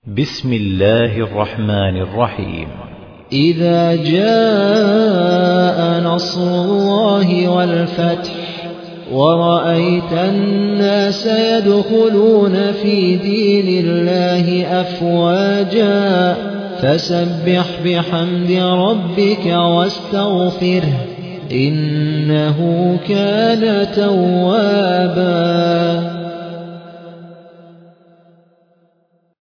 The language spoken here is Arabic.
بسم الله الرحمن الرحيم. إذا جاء نصر الله والفتح ورأيت الناس يدخلون في دين الله أفواجا فسبح بحمد ربك واستغفره إنه كان توابا.